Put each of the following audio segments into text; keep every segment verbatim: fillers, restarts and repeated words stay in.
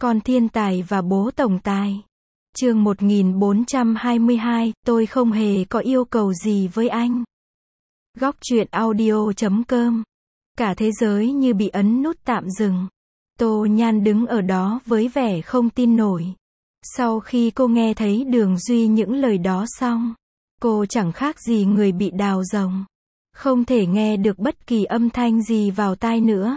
Con thiên tài và bố tổng tài. Chương một nghìn bốn trăm hai mươi hai, tôi không hề có yêu cầu gì với anh. Góc truyện audio chấm com. Cả thế giới như bị ấn nút tạm dừng. Tô Nhan đứng ở đó với vẻ không tin nổi. Sau khi cô nghe thấy Đường Duy những lời đó xong, cô chẳng khác gì người bị đào rồng. Không thể nghe được bất kỳ âm thanh gì vào tai nữa.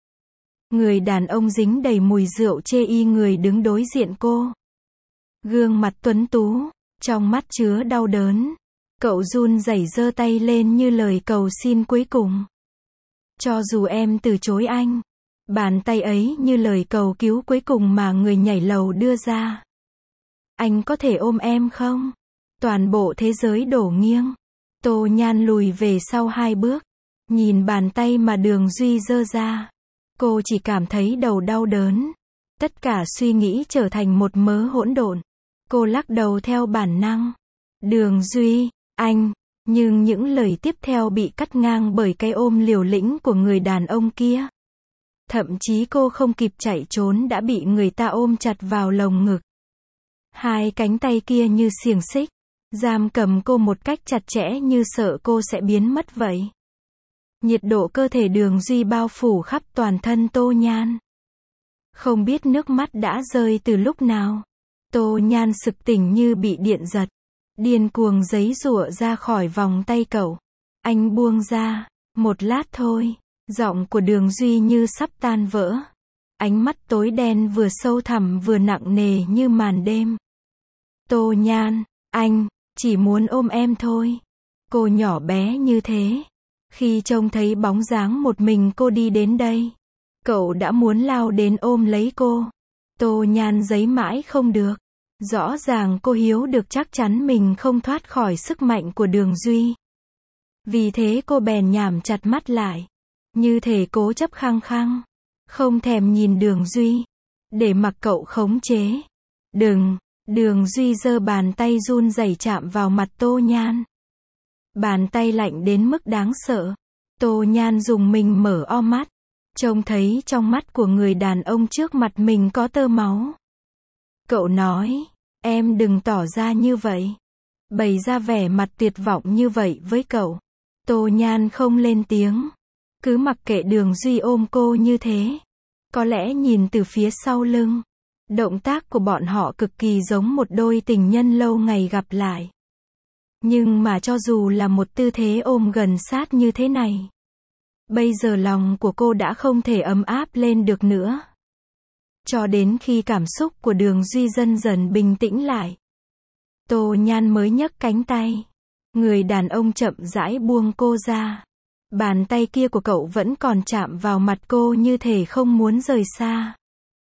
Người đàn ông dính đầy mùi rượu chê y người đứng đối diện cô. Gương mặt tuấn tú, trong mắt chứa đau đớn. Cậu run rẩy giơ tay lên như lời cầu xin cuối cùng. Cho dù em từ chối anh, bàn tay ấy như lời cầu cứu cuối cùng mà người nhảy lầu đưa ra. Anh có thể ôm em không? Toàn bộ thế giới đổ nghiêng. Tô Nhan lùi về sau hai bước. Nhìn bàn tay mà Đường Duy giơ ra. Cô chỉ cảm thấy đầu đau đớn. Tất cả suy nghĩ trở thành một mớ hỗn độn. Cô lắc đầu theo bản năng. Đường Duy, anh. Nhưng những lời tiếp theo bị cắt ngang bởi cái ôm liều lĩnh của người đàn ông kia. Thậm chí cô không kịp chạy trốn đã bị người ta ôm chặt vào lồng ngực. Hai cánh tay kia như xiềng xích, giam cầm cô một cách chặt chẽ như sợ cô sẽ biến mất vậy. Nhiệt độ cơ thể Đường Duy bao phủ khắp toàn thân Tô Nhan. Không biết nước mắt đã rơi từ lúc nào. Tô Nhan sực tỉnh như bị điện giật. Điên cuồng giãy giụa ra khỏi vòng tay cậu. Anh buông ra. Một lát thôi. Giọng của Đường Duy như sắp tan vỡ. Ánh mắt tối đen vừa sâu thẳm vừa nặng nề như màn đêm. Tô Nhan, anh, chỉ muốn ôm em thôi. Cô nhỏ bé như thế. Khi trông thấy bóng dáng một mình cô đi đến đây, cậu đã muốn lao đến ôm lấy cô. Tô Nhan giãy mãi không được. Rõ ràng cô hiểu được chắc chắn mình không thoát khỏi sức mạnh của Đường Duy. Vì thế cô bèn nhắm chặt mắt lại. Như thể cố chấp khăng khăng. Không thèm nhìn Đường Duy. Để mặc cậu khống chế. Đừng. Đường Duy giơ bàn tay run rẩy chạm vào mặt Tô Nhan. Bàn tay lạnh đến mức đáng sợ. Tô Nhan dùng mình mở o mắt. Trông thấy trong mắt của người đàn ông trước mặt mình có tơ máu. Cậu nói, em đừng tỏ ra như vậy. Bày ra vẻ mặt tuyệt vọng như vậy với cậu. Tô Nhan không lên tiếng. Cứ mặc kệ Đường Duy ôm cô như thế. Có lẽ nhìn từ phía sau lưng, động tác của bọn họ cực kỳ giống một đôi tình nhân lâu ngày gặp lại. Nhưng mà cho dù là một tư thế ôm gần sát như thế này, bây giờ lòng của cô đã không thể ấm áp lên được nữa. Cho đến khi cảm xúc của Đường Duy dần dần bình tĩnh lại, Tô Nhan mới nhấc cánh tay. Người đàn ông chậm rãi buông cô ra. Bàn tay kia của cậu vẫn còn chạm vào mặt cô như thể không muốn rời xa.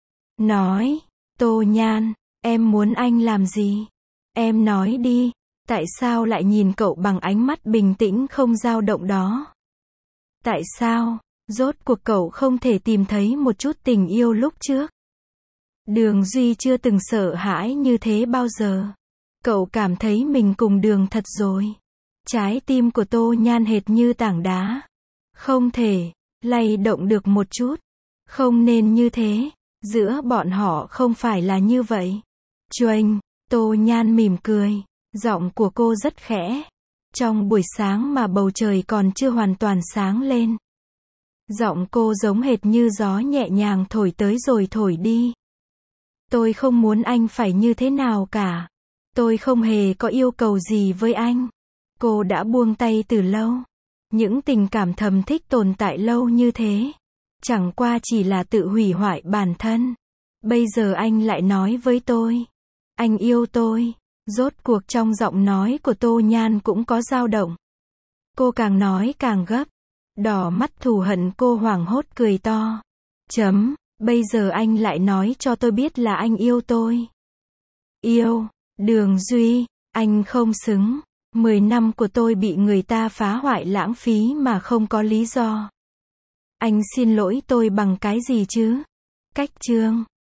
Nói, Tô Nhan, em muốn anh làm gì? Em nói đi, tại sao lại nhìn cậu bằng ánh mắt bình tĩnh không dao động đó? Tại sao, rốt cuộc cậu không thể tìm thấy một chút tình yêu lúc trước? Đường Duy chưa từng sợ hãi như thế bao giờ. Cậu cảm thấy mình cùng Đường thật rồi. Trái tim của Tô Nhan hệt như tảng đá. Không thể lay động được một chút. Không nên như thế. Giữa bọn họ không phải là như vậy. Chuênh, Tô Nhan mỉm cười. Giọng của cô rất khẽ. Trong buổi sáng mà bầu trời còn chưa hoàn toàn sáng lên. Giọng cô giống hệt như gió nhẹ nhàng thổi tới rồi thổi đi. Tôi không muốn anh phải như thế nào cả. Tôi không hề có yêu cầu gì với anh. Cô đã buông tay từ lâu. Những tình cảm thầm thích tồn tại lâu như thế. Chẳng qua chỉ là tự hủy hoại bản thân. Bây giờ anh lại nói với tôi. Anh yêu tôi. Rốt cuộc trong giọng nói của Tô Nhan cũng có dao động. Cô càng nói càng gấp. Đỏ mắt thù hận cô hoảng hốt cười to. Chấm, bây giờ anh lại nói cho tôi biết là anh yêu tôi. Yêu, Đường Duy, anh không xứng. Mười năm của tôi bị người ta phá hoại lãng phí mà không có lý do. Anh xin lỗi tôi bằng cái gì chứ? Cách chương